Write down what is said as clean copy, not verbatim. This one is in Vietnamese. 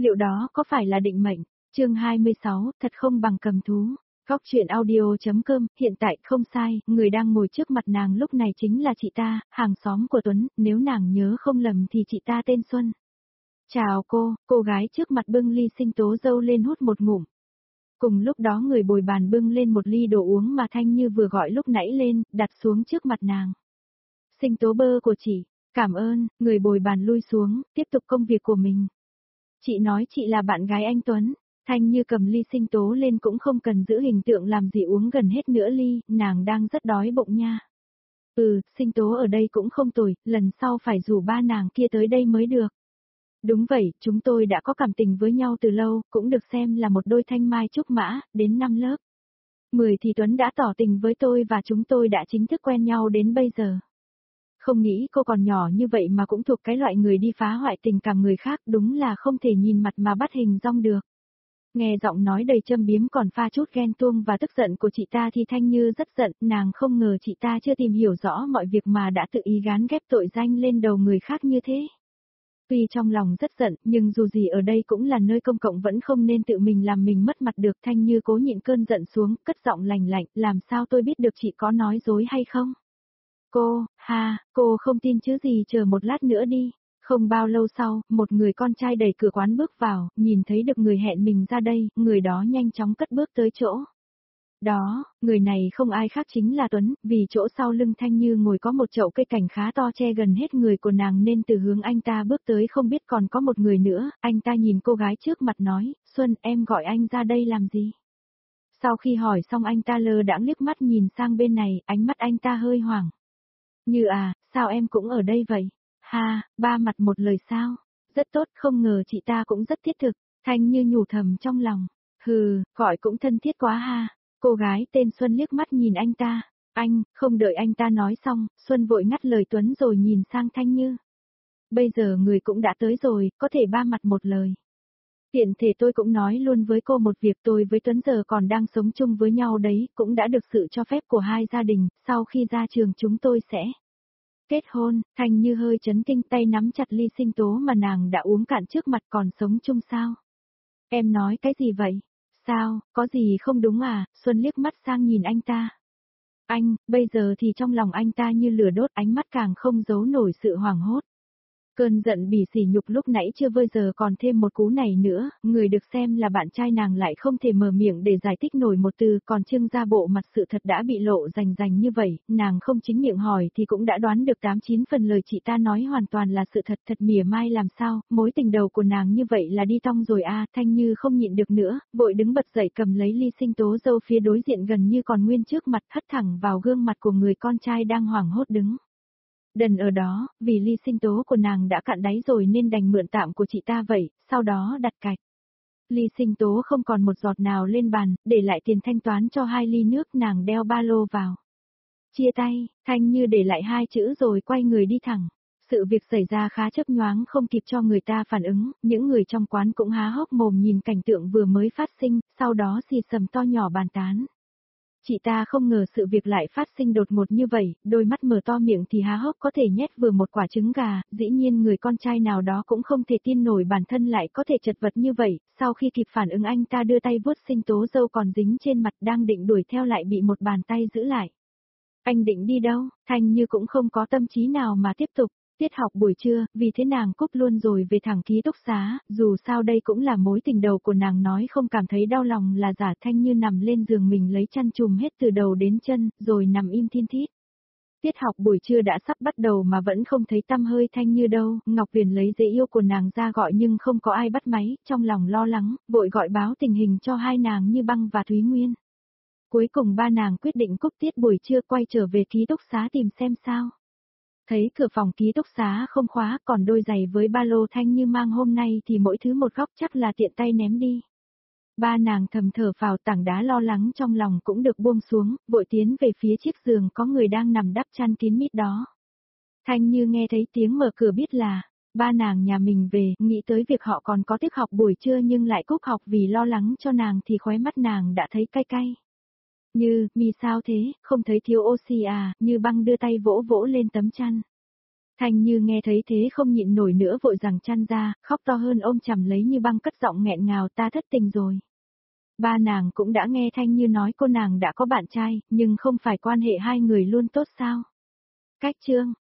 liệu đó có phải là định mệnh? Chương 26, thật không bằng cầm thú. Góc truyện audio.com, hiện tại không sai, người đang ngồi trước mặt nàng lúc này chính là chị ta, hàng xóm của Tuấn, nếu nàng nhớ không lầm thì chị ta tên Xuân. Chào cô gái trước mặt bưng ly sinh tố dâu lên hút một ngụm. Cùng lúc đó người bồi bàn bưng lên một ly đồ uống mà Thanh Như vừa gọi lúc nãy lên, đặt xuống trước mặt nàng. Sinh tố bơ của chị, cảm ơn, người bồi bàn lui xuống, tiếp tục công việc của mình. Chị nói chị là bạn gái anh Tuấn. Thanh Như cầm ly sinh tố lên cũng không cần giữ hình tượng làm gì uống gần hết nửa ly, nàng đang rất đói bụng nha. Sinh tố ở đây cũng không tồi, lần sau phải rủ ba nàng kia tới đây mới được. Đúng vậy, chúng tôi đã có cảm tình với nhau từ lâu, cũng được xem là một đôi thanh mai trúc mã, đến năm lớp 10 thì Tuấn đã tỏ tình với tôi và chúng tôi đã chính thức quen nhau đến bây giờ. Không nghĩ cô còn nhỏ như vậy mà cũng thuộc cái loại người đi phá hoại tình cảm người khác, đúng là không thể nhìn mặt mà bắt hình dong được. Nghe giọng nói đầy châm biếm còn pha chút ghen tuông và tức giận của chị ta thì Thanh Như rất giận, nàng không ngờ chị ta chưa tìm hiểu rõ mọi việc mà đã tự ý gán ghép tội danh lên đầu người khác như thế. Tuy trong lòng rất giận, nhưng dù gì ở đây cũng là nơi công cộng vẫn không nên tự mình làm mình mất mặt được. Thanh Như cố nhịn cơn giận xuống, cất giọng lành lạnh, làm sao tôi biết được chị có nói dối hay không? Cô không tin chứ gì, chờ một lát nữa đi. Không bao lâu sau, một người con trai đẩy cửa quán bước vào, nhìn thấy được người hẹn mình ra đây, người đó nhanh chóng cất bước tới chỗ. Đó, người này không ai khác chính là Tuấn, vì chỗ sau lưng Thanh Như ngồi có một chậu cây cảnh khá to che gần hết người của nàng nên từ hướng anh ta bước tới không biết còn có một người nữa, anh ta nhìn cô gái trước mặt nói, Xuân em gọi anh ra đây làm gì? Sau khi hỏi xong anh ta lơ đãng liếc mắt nhìn sang bên này, ánh mắt anh ta hơi hoảng. Như sao em cũng ở đây vậy? Ba mặt một lời sao? Rất tốt, không ngờ chị ta cũng rất thiết thực, Thanh Như nhủ thầm trong lòng. Gọi cũng thân thiết quá ha. Cô gái tên Xuân liếc mắt nhìn anh ta. Không đợi anh ta nói xong, Xuân vội ngắt lời Tuấn rồi nhìn sang Thanh Như. Bây giờ người cũng đã tới rồi, có thể ba mặt một lời. Tiện thể tôi cũng nói luôn với cô một việc, tôi với Tuấn giờ còn đang sống chung với nhau đấy, cũng đã được sự cho phép của hai gia đình, sau khi ra trường chúng tôi sẽ kết hôn. Thanh Như hơi chấn kinh, tay nắm chặt ly sinh tố mà nàng đã uống cạn trước mặt. Còn sống chung sao? Em nói cái gì vậy? Sao, có gì không đúng à? Xuân liếc mắt sang nhìn anh ta. Bây giờ thì trong lòng anh ta như lửa đốt, ánh mắt càng không giấu nổi sự hoảng hốt. Cơn giận bỉ sỉ nhục lúc nãy chưa bao giờ còn thêm một cú này nữa, người được xem là bạn trai nàng lại không thể mở miệng để giải thích nổi một từ, còn trưng ra bộ mặt sự thật đã bị lộ rành rành như vậy, nàng không chính miệng hỏi thì cũng đã đoán được 8-9 phần lời chị ta nói hoàn toàn là sự thật, thật mỉa mai làm sao, mối tình đầu của nàng như vậy là đi tong rồi à. Thanh Như không nhịn được nữa, vội đứng bật dậy cầm lấy ly sinh tố dâu phía đối diện gần như còn nguyên trước mặt hất thẳng vào gương mặt của người con trai đang hoảng hốt đứng đần ở đó, vì ly sinh tố của nàng đã cạn đáy rồi nên đành mượn tạm của chị ta vậy, sau đó đặt cạch. Ly sinh tố không còn một giọt nào lên bàn, để lại tiền thanh toán cho 2 ly nước, nàng đeo ba lô vào. Chia tay, Thanh Như để lại 2 chữ rồi quay người đi thẳng. Sự việc xảy ra khá chớp nhoáng, không kịp cho người ta phản ứng, những người trong quán cũng há hốc mồm nhìn cảnh tượng vừa mới phát sinh, sau đó xì xầm to nhỏ bàn tán. Chị ta không ngờ sự việc lại phát sinh đột ngột như vậy, đôi mắt mở to miệng thì há hốc có thể nhét vừa một quả trứng gà, dĩ nhiên người con trai nào đó cũng không thể tin nổi bản thân lại có thể chật vật như vậy, sau khi kịp phản ứng anh ta đưa tay vuốt sinh tố dâu còn dính trên mặt đang định đuổi theo lại bị một bàn tay giữ lại. Anh định đi đâu? Thanh Như cũng không có tâm trí nào mà tiếp tục. Tiết học buổi trưa, vì thế nàng cúp luôn rồi về thẳng ký túc xá, dù sao đây cũng là mối tình đầu của nàng, nói không cảm thấy đau lòng là giả. Thanh Như nằm lên giường mình lấy chăn trùm hết từ đầu đến chân, rồi nằm im thiên thít. Tiết học buổi trưa đã sắp bắt đầu mà vẫn không thấy tăm hơi Thanh Như đâu, Ngọc Viền lấy giấy yêu của nàng ra gọi nhưng không có ai bắt máy, trong lòng lo lắng, vội gọi báo tình hình cho hai nàng Như Băng và Thúy Nguyên. Cuối cùng ba nàng quyết định cúp tiết buổi trưa quay trở về ký túc xá tìm xem sao. Thấy cửa phòng ký túc xá không khóa, còn đôi giày với ba lô Thanh Như mang hôm nay thì mỗi thứ một góc chắc là tiện tay ném đi. Ba nàng thầm thở phào, tảng đá lo lắng trong lòng cũng được buông xuống, vội tiến về phía chiếc giường có người đang nằm đắp chăn kín mít đó. Thanh Như nghe thấy tiếng mở cửa biết là ba nàng nhà mình về, nghĩ tới việc họ còn có tiết học buổi trưa nhưng lại cúp học vì lo lắng cho nàng thì khóe mắt nàng đã thấy cay cay. Như, mi sao thế, không thấy thiếu oxy à? Như Băng đưa tay vỗ vỗ lên tấm chăn. Thanh Như nghe thấy thế không nhịn nổi nữa vội rằng chăn ra, khóc to hơn ôm chầm lấy Như Băng cất giọng nghẹn ngào, ta thất tình rồi. Ba nàng cũng đã nghe Thanh Như nói cô nàng đã có bạn trai, nhưng không phải quan hệ hai người luôn tốt sao. Cách chương.